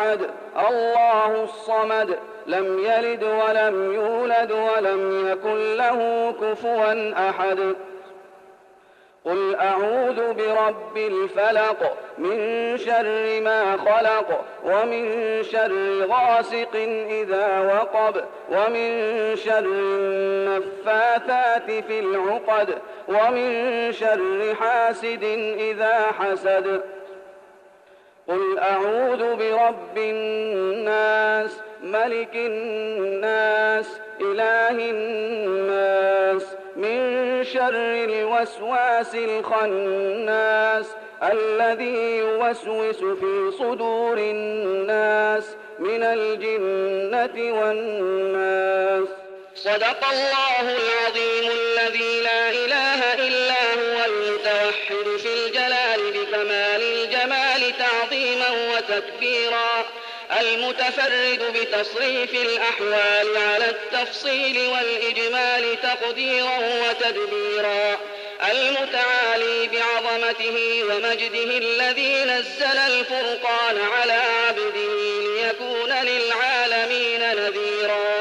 أحد الله الصمد لم يلد ولم يولد ولم يكن له كفوا أحد قل أعوذ برب الفلق من شر ما خلق ومن شر غاسق إذا وقب ومن شر النفاثات في العقد ومن شر حاسد إذا حسد قل أعوذ برب الناس ملك الناس إله الناس من شر الوسواس الخناس الذي يوسوس في صدور الناس من الجنة والناس. صدق الله العظيم الذي لا إله إلا هو المتوحد في الجلال بكمال الجمال تعظيما وتكبيرا، المتفرد بتصريف الأحوال على التفصيل والإجمال تقديرا وتدبيرا، المتعالي بعظمته ومجده الذي نزل الفرقان على عبده ليكون للعالمين نذيرا.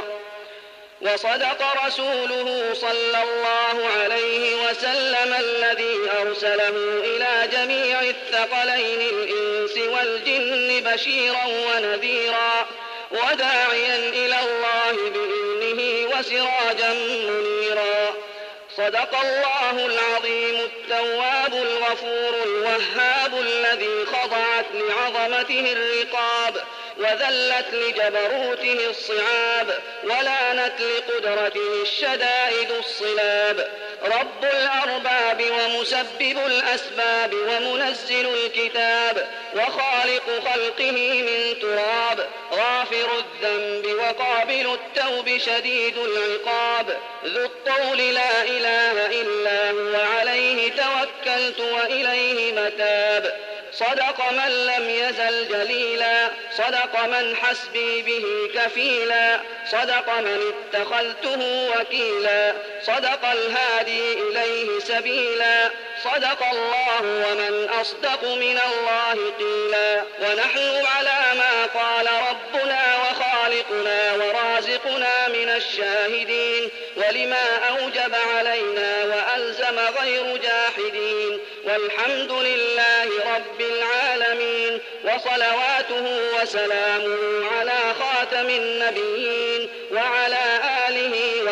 وصدق رسوله صلى الله عليه وسلم الذي أرسله إلى جميع الثقلين الإنس والجن بشيرا ونذيرا وداعيا إلى الله بإذنه وسراجا منيرا. صدق الله العظيم التواب الغفور الوهاب الذي خضعت لعظمته الرقاب وذلت لجبروته الصعاب ولانت لقدرته الشدائد الصلاب، رب الأرباب ومسبب الأسباب ومنزل الكتاب وخالق خلقه من تراب، غافر الذنب وقابل التوب شديد العقاب، ذو الطول لا إله إلا هو عليه توكلت وإليه متاب. صدق من لم يزل جليلا، صدق من حسبي به كفيلا، صدق من اتخذته وكيلا، صدق الهادي إليه سبيلا، صدق الله ومن أصدق من الله قيلا. ونحن على ما قال ربنا وخالقنا ورازقنا من الشاهدين، ولما أوجب علينا وألزم غير جاحدين، والحمد لله رب العالمين، وصلواته وسلامه على خاتم النبيين وعلى آله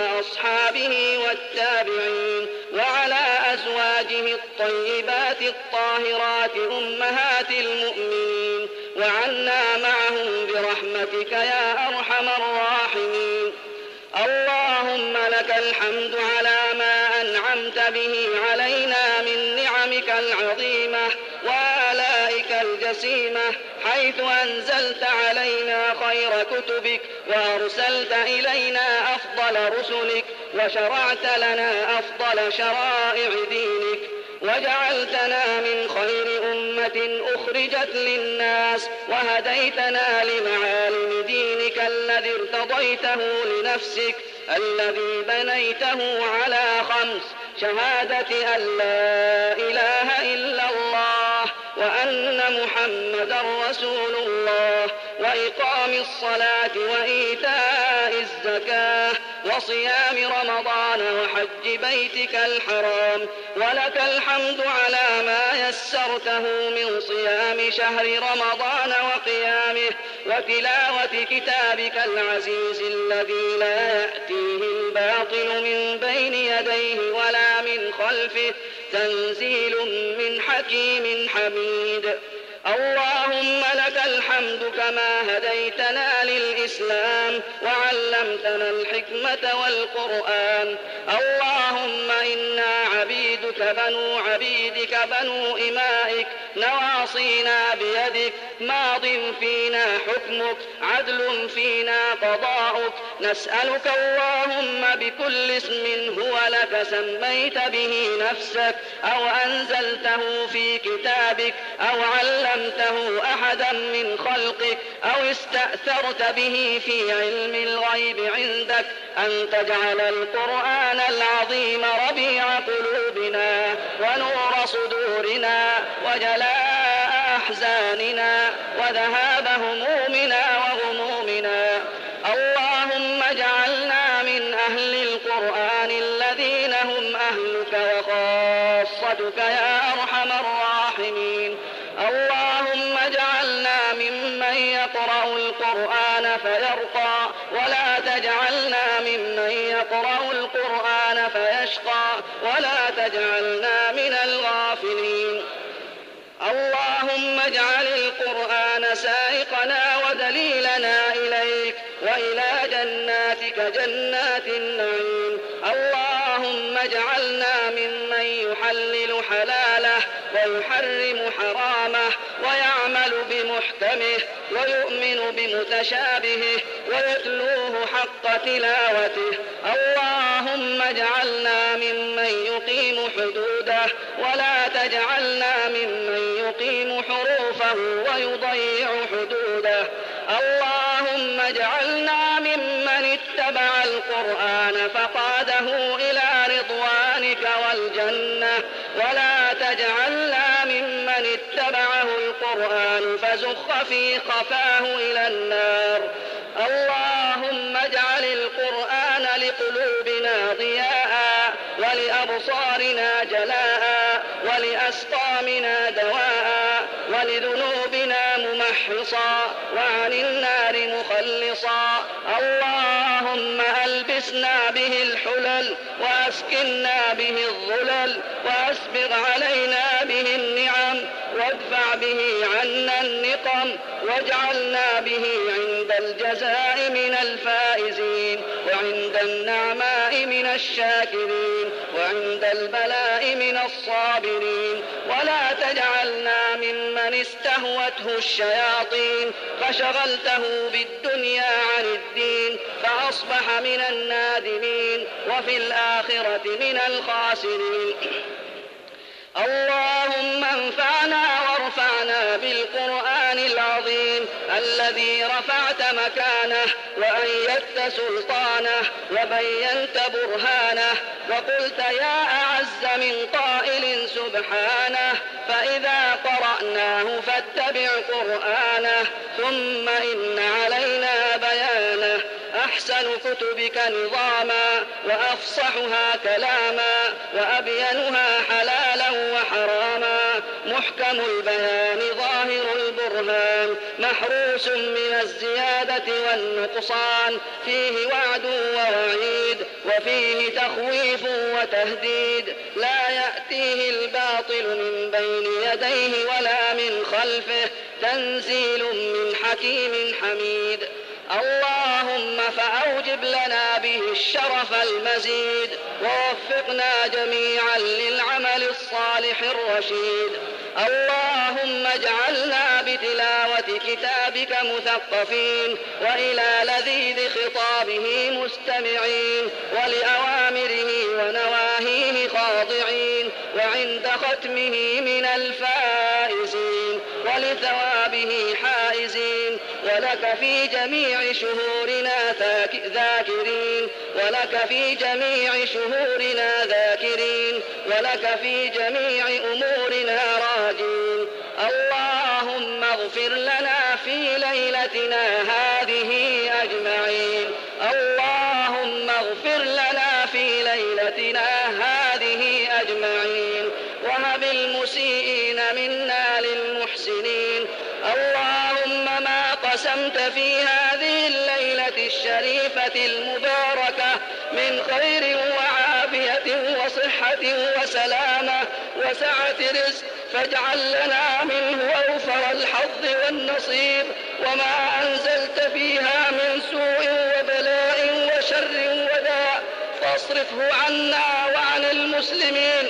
وأصحابه والتابعين وعلى أزواجه الطيبات الطاهرات أمهات المؤمنين، وعنا معهم برحمتك يا أرحم الراحمين. اللهم لك الحمد على ما أنعمت به علينا من نعمك العظيمة وآلائك الجسيمة، حيث أنزلت علينا خير كتبك وأرسلت إلينا أفضل رسلك وشرعت لنا أفضل شرائع دينك، وجعلتنا من خير أمة أخرجت للناس، وهديتنا لمعالم دينك الذي ارتضيته لنفسك الذي بنيته على خمس: شهادة أن لا إله إلا الله وأن محمدا رسول الله، وإقام الصلاة وإيتاء الزكاة وصيام رمضان وحج بيتك الحرام. ولك الحمد على ما يسرته من صيام شهر رمضان وقيامه وتلاوة كتابك العزيز الذي لا يأتيه الباطل من بين يديه ولا من خلفه، تنزيل من حكيم حميد. اللهم لك الحمد كما هديتنا للإسلام وعلمتنا الحكمة والقرآن. اللهم إنا عبيدك بنو عبيدك بنو إمائك، نواصينا بيدك، ماض فينا حكمك، عدل فينا قضاؤك. نسألك اللهم بكل اسم هو لك سميت به نفسك أو أنزلته في كتابك أو علمته أحدا من خلقك أو استأثرت به في علم الغيب عندك، أن تجعل القرآن العظيم ربيع قلوبنا ونور صدورنا وجلاء أحزاننا وذهاب همومنا وغمومنا. اللهم اجعلنا من أهل القرآن الذين هم أهلك وخاصتك يا أرحم الراحمين. اللهم اجعلنا ممن يقرأ القرآن فيرقى ولا تجعلنا ممن يقرأ القرآن فيشقى ولا تجعلنا من الغافلين. اللهم اجعل القرآن سائقنا ودليلنا إليك وإلى جناتك جنات النعيم. اللهم اجعلنا ممن يحلل حلاله ويحرم حرامه ويعمل بمحكمه ويؤمن بمتشابهه ويتلوه حق تلاوته. اللهم اجعلنا ممن يقيم حدوده ولا تجعلنا ممن يقيم حروفه ويضيع حدوده. اللهم اجعلنا ممن اتبع القرآن فقاده إلى رضوانك والجنة ولا تجعلنا ممن اتبعه القرآن فزخ في خفاه إلى النار. اللهم اجعل القرآن لقلوبنا ضياء ولأبصارنا جلاء ولأسقامنا دواء ولذنوبنا ممحصا وعن النار مخلصا. اللهم ألبسنا به الحلل وأسكنا به الظلل وأسبغ علينا به النعم وادفع به عنا النقم واجعلنا به عند الجزاء من الفائزين وعند النعماء من الشاكرين وعند البلاء من الصابرين. ولا تجعلنا ممن استهوته الشياطين فشغلته بالدنيا عن الدين فأصبح من النادمين وفي الآخرة من الخاسرين. اللهم انفعنا وارفعنا بالقرآن العظيم الذي رفعت مكانه وأيدت سلطانه وبينت برهانه وقلت يا أعز من قائل سبحانه فإذا قرأناه فاتبع قرآنه ثم إن علينا بيانه. أحسن كتبك نظاما وأفصحها كلاما وأبينها حلالا وحراما محكم البيان ظاهر البرهان محروس من الزيادة والنقصان فيه وعد ووعيد وفيه تخويف وتهديد لا يأتيه الباطل من بين يديه ولا من خلفه تنزيل من حكيم حميد. اللهم فأوجب لنا به الشرف المزيد ووفقنا جميعا للعمل الصالح الرشيد. اللهم اجعلنا بتلاوة كتابك مثقفين وإلى لذيذ خطابه مستمعين ولأوامره ونواهيه خاضعين وعند ختمه من الفائزين ولثوابه حائزين ولك في جميع شهورنا ذاكرين ولك في جميع شهورنا ذاكرين ولك في جميع أمورنا راجين. اللهم اغفر لنا في ليلتنا هذه أجمعين. اللهم اغفر لنا في ليلتنا هذه أجمعين وهب المسيئين منا للمحسنين. اللهم ما قسمت في هذه الليلة الشريفة المباركة من خير وعافية وصحة وسلامة وسعة رزق فاجعل لنا منه أوفر الحظ والنصيب وما أنزلت فيها من سوء وبلاء وشر وداء فاصرفه عنا وعن المسلمين.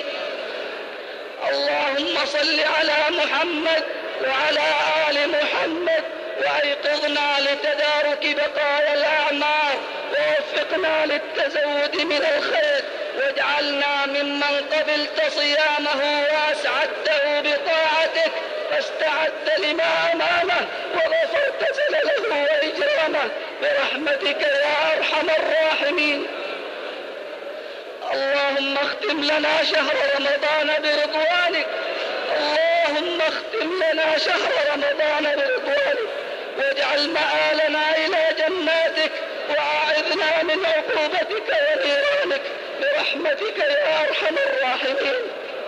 اللهم صل على محمد وعلى آل محمد وأيقظنا لتدارك بقايا الأعمار ووفقنا للتزود من الخير واجعلنا ممن قبلت صيامه وأسعدته بطاعتك فاستعد لما أمامه وغفرت زلله وإجرامه برحمتك يا أرحم الراحمين. اللهم اختم لنا شهر رمضان برضوانك. اللهم اختم لنا شهر رمضان برضوانك، واجعل مآلنا إلى جناتك، وأعذنا من عقوبتك ونيرانك برحمتك يا أرحم الراحمين.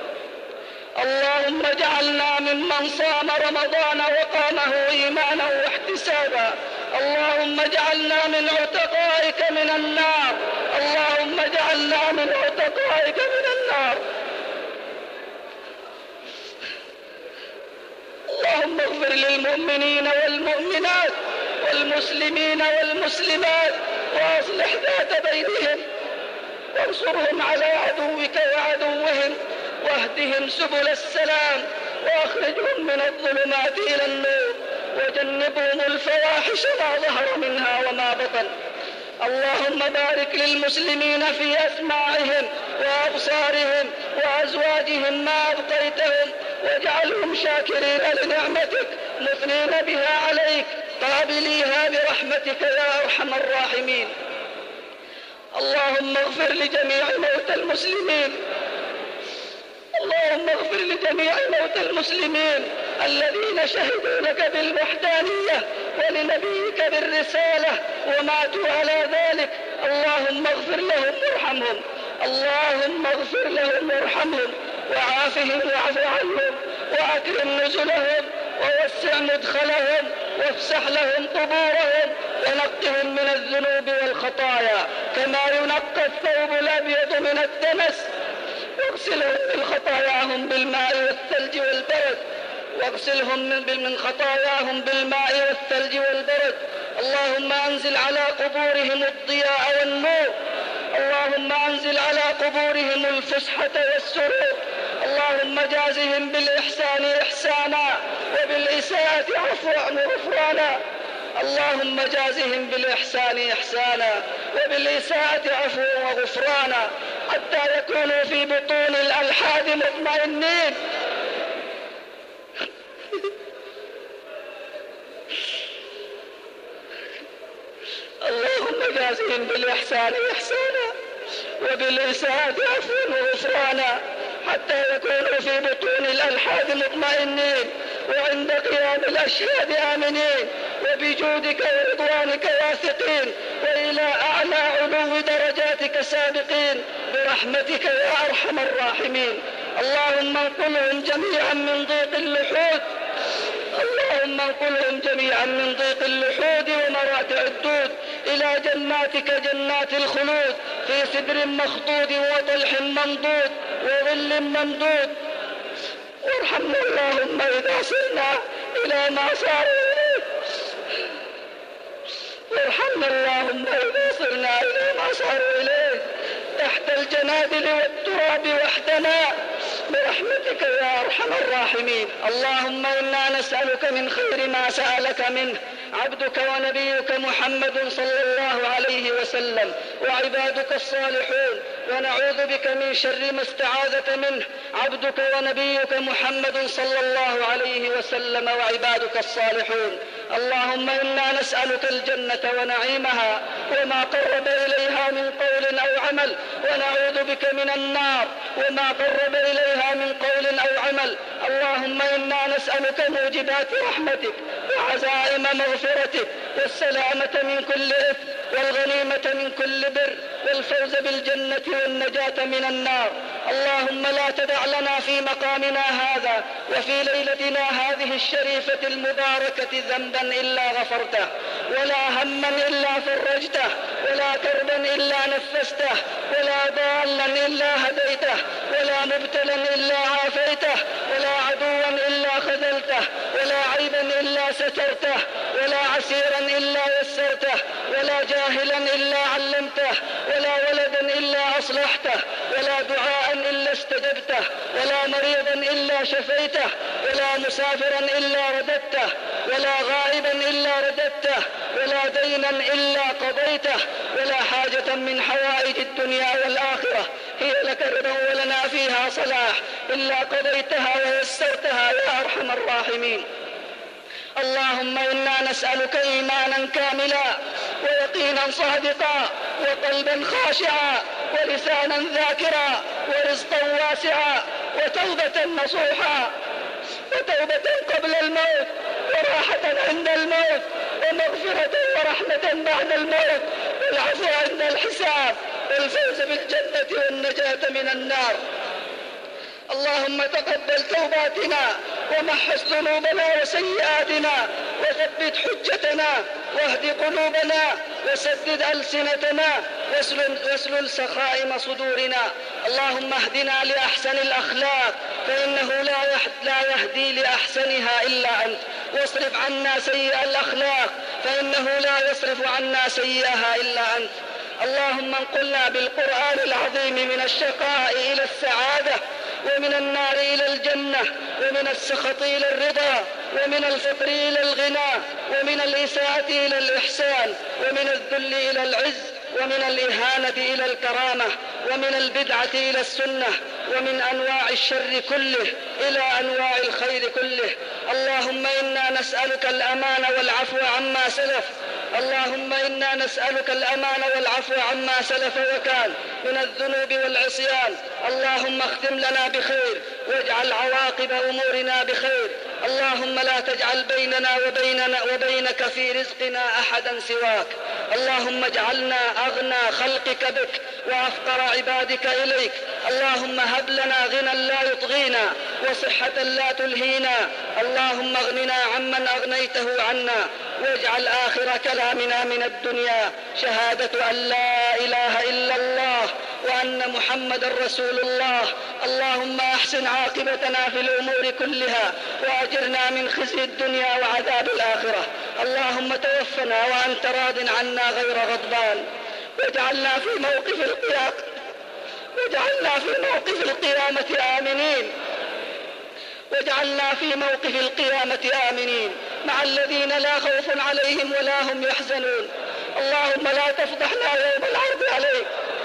اللهم اجعلنا ممن صام رمضان وقامه إيمانا واحتسابا. اللهم اجعلنا من عتقائك من النار. اللهم اجعلنا من عتقائك من النار. اللهم اغفر للمؤمنين والمؤمنات والمسلمين والمسلمات، وأصلح ذات بينهم، وانصرهم على عدوك وعدوهم، واهدهم سبل السلام، وأخرجهم من الظلمات إلى النور، وجنبهم الفواحش ما ظهر منها وما بطن. اللهم بارك للمسلمين في أسماعهم وأبصارهم وأزواجهم ما أبقيتهم، واجعلهم شاكرين لنعمتك مثنين بها عليك قابليها برحمتك يا أرحم الراحمين. اللهم اغفر لجميع موتى المسلمين. اللهم اغفر لجميع موتى المسلمين الذين شهدوا لك بالوحدانية ولنبيك بالرسالة وماتوا على ذلك. اللهم اغفر لهم وارحمهم. اللهم اغفر لهم وارحمهم، وعافهم واعف عنهم، وأكرم نزلهم، ووسع مدخلهم، وافسح لهم قبورهم، ونقهم من الذنوب والخطايا كما ينقى الثوب الأبيض من الدنس. واغسلهم من خطاياهم بالماء والثلج والبرد. واغسلهم من خطاياهم بالماء والثلج والبرد. اللهم أنزل على قبورهم الضياء والنور. اللهم أنزل على قبورهم الفسحة والسرور. اللهم جازهم بالإحسان إحسانا، وبالإساءة عفوا وغفرانا. اللهم جازهم بالإحسان إحسانا، وبالإساءة عفوا وغفرانا، حتى يكونوا في بطون الألحاد مطمئنين. اللهم جازهم بالإحسان إحسانا، وبالإساءة عفوا وغفرانا، حتى يكونوا في بطون الألحاد مطمئنين، وعند قيام الأشهاد آمنين، وبجودك ورضوانك واثقين، وإلى أعلى علو درجاتك سابقين برحمتك يا أرحم الراحمين. اللهم انقلهم جميعا من ضيق اللحود. اللهم انقلهم جميعا من ضيق اللحود ومراتع الدود إلى جناتك جنات الخلود، في سدر مخضود وطلح منضود وظل ممدود. وارحمنا اللهم إذا صرنا إلى ما صاروا إليه. وارحمنا اللهم إذا صرنا إلى ما صاروا إليه، تحت الجنادل والتراب وحدنا برحمتك يا أرحم الراحمين. اللهم إنا نسألك من خير ما سألك منه عبدك ونبيك محمد صلى الله عليه وسلم وعبادك الصالحون، ونعوذ بك من شر ما استعاذك منه عبدك ونبيك محمد صلى الله عليه وسلم وعبادك الصالحون. اللهم إنا نسألك الجنة ونعيمها وما قرب إليها من قول أو عمل، ونعوذ بك من النار وما قرب إليها من قول أو عمل. اللهم إنا نسألك موجبات رحمتك وعزائم مغفرتك، والسلامة من كل إثم، والغنيمة من كل بر، والفوز بالجنة والنجاة من النار. اللهم لا تدع لنا في مقامنا هذا وفي ليلتنا هذه الشريفة المباركة ذنبا إلا غفرته، ولا هما إلا فرجته، ولا كربا إلا نفسته، ولا ضالا إلا هديته، ولا مبتلا إلا عافيته، ولا عدوا إلا خذلته، ولا عيبا إلا سترته، ولا عسيرا إلا يسرته، ولا جاهلا إلا علمته، ولا ولدا إلا أصلحته، ولا دعاء إلا استجبته، ولا مريضا إلا شفيته، ولا مسافرا إلا رددته، ولا غائبا إلا رددته، ولا دينا إلا قضيته، ولا حاجة من حوائج الدنيا والآخرة هي لك رضا ولنا فيها صلاح إلا قضيتها ويسرتها يا أرحم الراحمين. اللهم إنا نسألك إيمانا كاملا، ويقينا صادقا، وقلبا خاشعا، ولسانا ذاكرا، ورزقا واسعا، وتوبة نصوحا. وتوبة قبل الموت وراحة عند الموت ومغفرة ورحمة بعد الموت والعفو عند الحساب والفوز بالجنة والنجاة من النار. اللهم تقبل توباتنا ومحص ذنوبنا وسيئاتنا وثبت حجتنا واهد قلوبنا وسدد ألسنتنا واسلل سخائم صدورنا. اللهم اهدنا لأحسن الأخلاق فإنه لا يهدي لأحسنها إلا أنت، واصرف عنا سيئ الأخلاق فإنه لا يصرف عنا سيئها إلا أنت. اللهم انقلنا بالقرآن العظيم من الشقاء إلى السعادة ومن النار إلى الجنة ومن السخط إلى الرضا ومن الفقر إلى الغنى ومن الإساءة إلى الإحسان ومن الذل إلى العز ومن الإهانة إلى الكرامة ومن البدعة إلى السنة ومن أنواع الشر كله إلى أنواع الخير كله. اللهم إنا نسألك الأمان والعفو عما سلف. اللهم إنا نسألك الأمان والعفو عما سلف وكان من الذنوب والعصيان. اللهم اختم لنا بخير واجعل عواقب أمورنا بخير. اللهم لا تجعل بيننا وبينك في رزقنا أحدا سواك. اللهم اجعلنا أغنى خلقك بك وأفقر عبادك إليك. اللهم هب لنا غنى لا يطغينا وصحة لا تلهينا. اللهم اغننا عمن أغنيته عنا واجعل آخر كلامنا من الدنيا شهادة أن لا إله إلا الله وأن محمد رسول الله. اللهم أحسن عاقبتنا في الأمور كلها وأجرنا من خزي الدنيا وعذاب الآخرة. اللهم توفنا وأنت راض عنا غير غضبان واجعلنا في موقف القيامة آمنين. واجعلنا في موقف القيامة آمنين مع الذين لا خوف عليهم ولا هم يحزنون. اللهم لا تفضحنا يوم العرض عليك.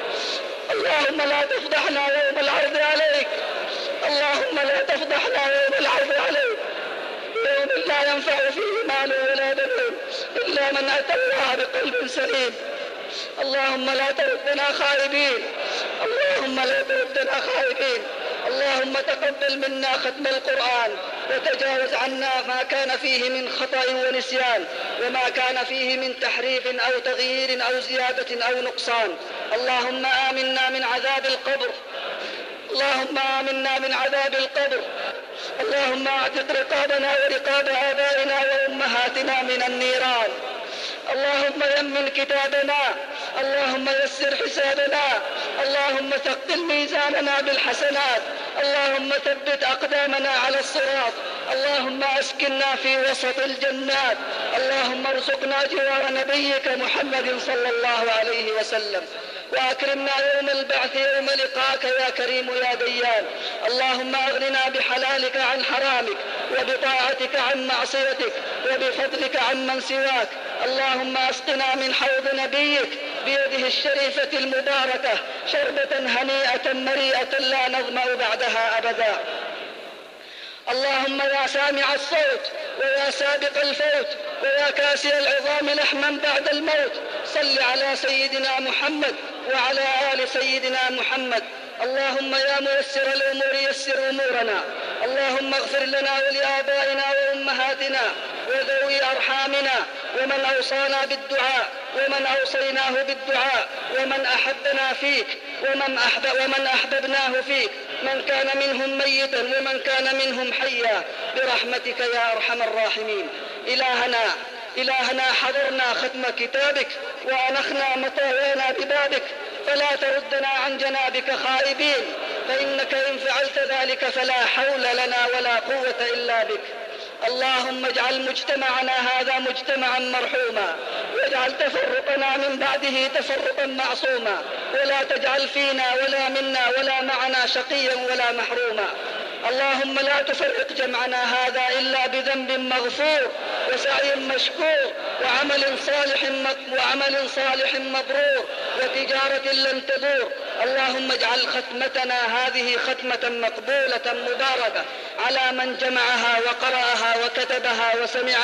اللهم لا تفضحنا يوم العرض عليك. اللهم لا تفضحنا يوم العرض عليك، يوم لا ينفع فيه مال ولا بنون إلا من أتى الله بقلب سليم. اللهم لا تردنا خائبين. اللهم لا تردنا خائبين. اللهم تقبل منا ختم القرآن وتجاوز عنا ما كان فيه من خطأ ونسيان وما كان فيه من تحريف أو تغيير أو زيادة أو نقصان. اللهم آمنا من عذاب القبر. اللهم آمنا من عذاب القبر. اللهم اعتق رقابنا ورقاب آبائنا وأمهاتنا من النيران. اللهم يمن كتابنا. اللهم يسر حسابنا. اللهم ثقل ميزاننا بالحسنات. اللهم ثبت أقدامنا على الصراط. اللهم أسكننا في وسط الجنات. اللهم ارزقنا جوار نبيك محمد صلى الله عليه وسلم وأكرمنا يوم البعث يوم لقاك يا كريم يا ديان. اللهم أغننا بحلالك عن حرامك وبطاعتك عن معصيتك وبفضلك عن من سواك. اللهم أسقنا من حوض نبيك بيده الشريفة المباركة شربة هنيئة مريئة لا نظمأ بعدها أبدا. اللهم يا سامع الصوت ويا سابق الفوت ويا كاسي العظام لحما بعد الموت صل على سيدنا محمد وعلى آل سيدنا محمد. اللهم يا ميسر الأمور يسر أمورنا. اللهم اغفر لنا ولآبائنا وأمهاتنا وذوي أرحامنا ومن أوصانا بالدعاء ومن أوصيناه بالدعاء ومن أحبنا فيك ومن أحببناه فيك، من كان منهم ميتا ومن كان منهم حيا برحمتك يا أرحم الراحمين. إلهنا حضرنا ختم كتابك وأنخنا مطاوانا ببابك فلا تردنا عن جنابك خائبين، فإنك إن فعلت ذلك فلا حول لنا ولا قوة إلا بك. اللهم اجعل مجتمعنا هذا مجتمعا مرحوما واجعل تفرقنا من بعده تفرقا معصوما، ولا تجعل فينا ولا منا ولا معنا شقيا ولا محروما. اللهم لا تفرق جمعنا هذا إلا بذنب مغفور وسعي مشكور وعمل صالح مبرور وتجارة لن تدور. اللهم اجعل ختمتنا هذه ختمة مقبولة مباركة على من جمعها وقرأها وكتبها وسمعها،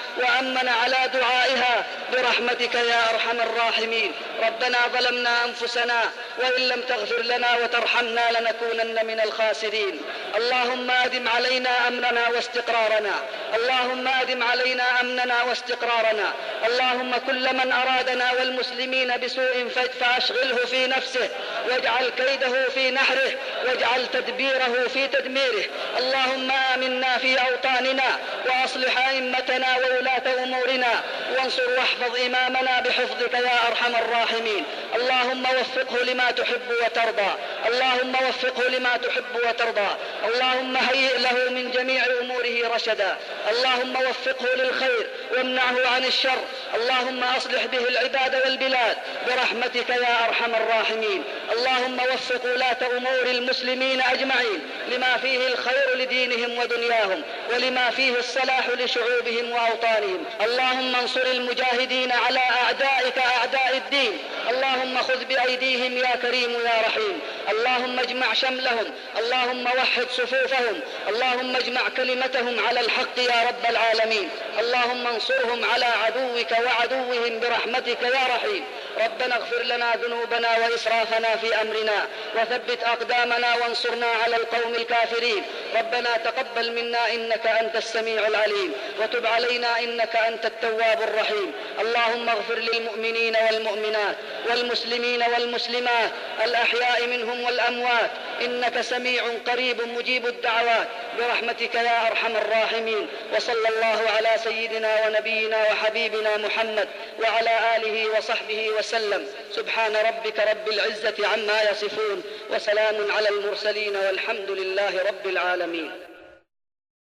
وأمن على دعائها برحمتك يا أرحم الراحمين. ربنا ظلمنا أنفسنا وإن لم تغفر لنا وترحمنا لنكونن من الخاسرين. اللهم أدم علينا أمننا واستقرارنا، اللهم أدم علينا أمننا واستقرارنا. اللهم كل من أرادنا والمسلمين بسوء فأشغله في نفسه، واجعل كيده في نحره، واجعل تدبيره في تدميره. اللهم آمنا في أوطاننا، وأصلح أئمتنا وولاة أمورنا، وانصر واحفظ إمامنا بحفظك يا أرحم الراحمين. اللهم وفقه لما تحب وترضى، اللهم وفقه لما تحب وترضى. اللهم هيئ له من جميع أموره رشدا، اللهم وفقه للخير وامنعه عن الشر. اللهم أصلح به العباد والبلاد برحمتك يا أرحم الراحمين. اللهم وفق ولاة أمور المسلمين أجمعين لما فيه الخير لدينهم ودنياهم، ولما فيه الصلاح لشعوبهم وأوطانهم. اللهم انصر المجاهدين على أعدائك أعداء الدين. اللهم خذ بأيديهم يا كريم يا رحيم. اللهم اجمع شملهم، اللهم وحد صفوفهم، اللهم اجمع كلمتهم على الحق يا رب العالمين. اللهم انصرهم على عدوك وعدوهم برحمتك يا رحيم. ربنا اغفر لنا ذنوبنا وإسرافنا في أمرنا، وثبت أقدامنا وانصرنا على القوم الكافرين. ربنا تقبل منا إنك أنت السميع العليم، وتب علينا إنك أنت التواب الرحيم. اللهم اغفر للمؤمنين والمؤمنات والمسلمين والمسلمات الأحياء منهم والأموات، إنك سميع قريب مجيب الدعوات برحمتك يا أرحم الراحمين. وصلى الله على سيدنا ونبينا وحبيبنا محمد وعلى آله وصحبه وسلم. سبحان ربك رب العزة عما يصفون، وسلام على المرسلين، والحمد لله رب العالمين.